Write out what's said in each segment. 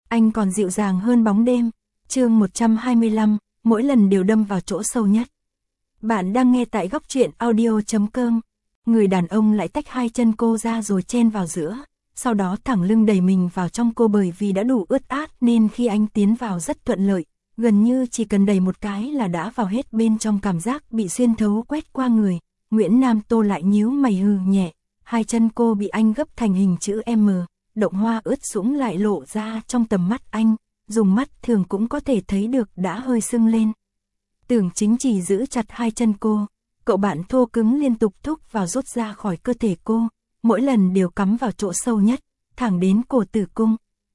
anh còn dịu dàng hơn bóng đêm. Chương 125, mỗi lần đều đâm vào chỗ sâu nhất. Bạn đang nghe tại góc truyện audio.com. Người đàn ông lại tách hai chân cô ra rồi chen vào giữa, sau đó thẳng lưng đẩy mình vào trong cô, bởi vì đã đủ ướt át nên khi anh tiến vào rất thuận lợi, gần như chỉ cần đẩy một cái là đã vào hết bên trong. Cảm giác bị xuyên thấu quét qua người, Nguyễn Nam Tô lại nhíu mày hừ nhẹ, hai chân cô bị anh gấp thành hình chữ M, động hoa ướt sũng lại lộ ra trong tầm mắt anh, dùng mắt thường cũng có thể thấy được đã hơi sưng lên. Tưởng Chính Chỉ giữ chặt hai chân cô, cậu bạn thô cứng liên tục thúc vào rút ra khỏi cơ thể cô, mỗi lần đều cắm vào chỗ sâu nhất, thẳng đến cổ tử cung.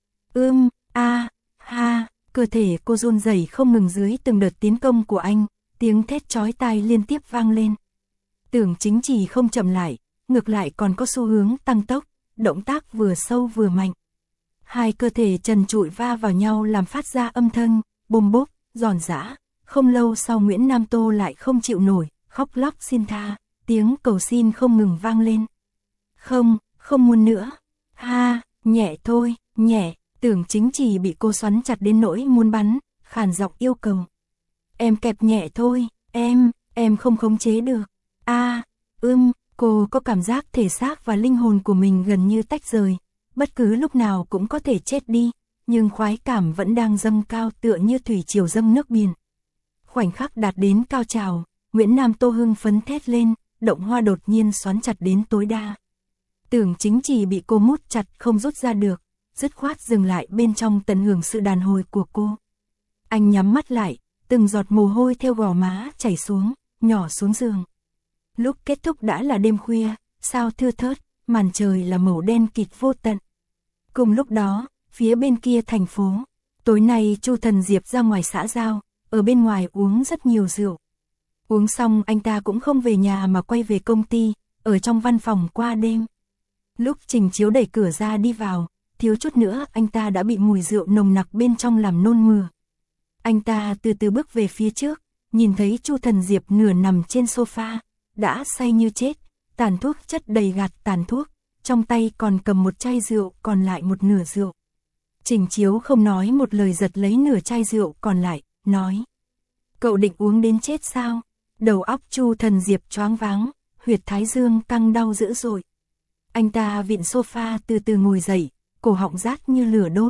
Ha, cơ thể cô run rẩy không ngừng dưới từng đợt tiến công của anh, tiếng thét chói tai liên tiếp vang lên. Tưởng Chính Chỉ không chậm lại, ngược lại còn có xu hướng tăng tốc, động tác vừa sâu vừa mạnh. Hai cơ thể trần trụi va vào nhau làm phát ra âm thanh bôm bốp, giòn giã. Không lâu sau Nguyễn Nam Tô lại không chịu nổi, khóc lóc xin tha, tiếng cầu xin không ngừng vang lên. Không muốn nữa. Ha, nhẹ thôi, nhẹ. Tưởng Chính Chỉ bị cô xoắn chặt đến nỗi muốn bắn, khàn giọng yêu cầu. Em kẹp nhẹ thôi, em không khống chế được. Cô có cảm giác thể xác và linh hồn của mình gần như tách rời, bất cứ lúc nào cũng có thể chết đi, nhưng khoái cảm vẫn đang dâng cao tựa như thủy triều dâng nước biển. Khoảnh khắc đạt đến cao trào, Nguyễn Nam Tô hưng phấn thét lên, động hoa đột nhiên xoắn chặt đến tối đa. Tưởng Chính Chỉ bị cô mút chặt không rút ra được, dứt khoát dừng lại bên trong tận hưởng sự đàn hồi của cô. Anh nhắm mắt lại, từng giọt mồ hôi theo gò má chảy xuống, nhỏ xuống giường. Lúc kết thúc đã là đêm khuya, sao thưa thớt, màn trời là màu đen kịt vô tận. Cùng lúc đó, phía bên kia thành phố, tối nay Chu Thần Diệp ra ngoài xã giao, ở bên ngoài uống rất nhiều rượu. Uống xong anh ta cũng không về nhà mà quay về công ty, ở trong văn phòng qua đêm. Lúc Trình Chiếu đẩy cửa ra đi vào, thiếu chút nữa anh ta đã bị mùi rượu nồng nặc bên trong làm nôn mửa. Anh ta từ từ bước về phía trước, nhìn thấy Chu Thần Diệp nửa nằm trên sofa, đã say như chết, tàn thuốc chất đầy gạt tàn thuốc, trong tay còn cầm một chai rượu còn lại một nửa rượu. Trình Chiếu không nói một lời giật lấy nửa chai rượu còn lại, nói. Cậu định uống đến chết sao? Đầu óc Chu Thần Diệp choáng váng, huyệt thái dương căng đau dữ dội. Anh ta vịn sofa từ từ ngồi dậy, cổ họng rát như lửa đốt.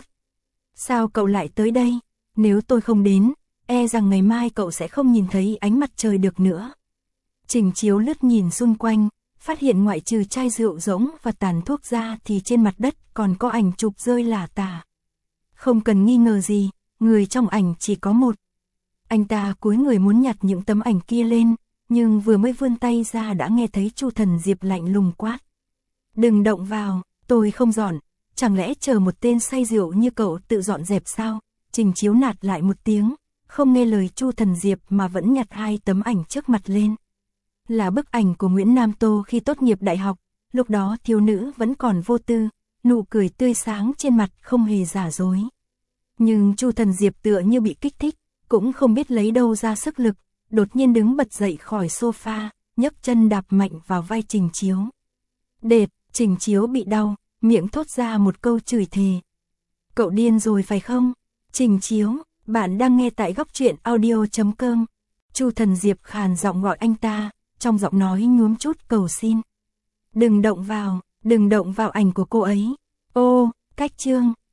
Sao cậu lại tới đây? Nếu tôi không đến, e rằng ngày mai cậu sẽ không nhìn thấy ánh mặt trời được nữa. Trình Chiếu lướt nhìn xung quanh, phát hiện ngoại trừ chai rượu rỗng và tàn thuốc ra thì trên mặt đất còn có ảnh chụp rơi lả tả. Không cần nghi ngờ gì, người trong ảnh chỉ có một. Anh ta cúi người muốn nhặt những tấm ảnh kia lên, nhưng vừa mới vươn tay ra đã nghe thấy Chu Thần Diệp lạnh lùng quát. Đừng động vào, tôi không dọn, chẳng lẽ chờ một tên say rượu như cậu tự dọn dẹp sao? Trình Chiếu nạt lại một tiếng, không nghe lời Chu Thần Diệp mà vẫn nhặt hai tấm ảnh trước mặt lên. Là bức ảnh của Nguyễn Nam Tô khi tốt nghiệp đại học, lúc đó thiếu nữ vẫn còn vô tư, nụ cười tươi sáng trên mặt không hề giả dối. Nhưng Chu Thần Diệp tựa như bị kích thích, cũng không biết lấy đâu ra sức lực, đột nhiên đứng bật dậy khỏi sofa, nhấc chân đạp mạnh vào vai Trình Chiếu. Đệt, Trình Chiếu bị đau, miệng thốt ra một câu chửi thề. Cậu điên rồi phải không? Trình Chiếu, bạn đang nghe tại góc truyện audio.com. Chu Thần Diệp khàn giọng gọi anh ta, trong giọng nói nhuốm chút cầu xin. Đừng động vào ảnh của cô ấy. Ô, cách chương.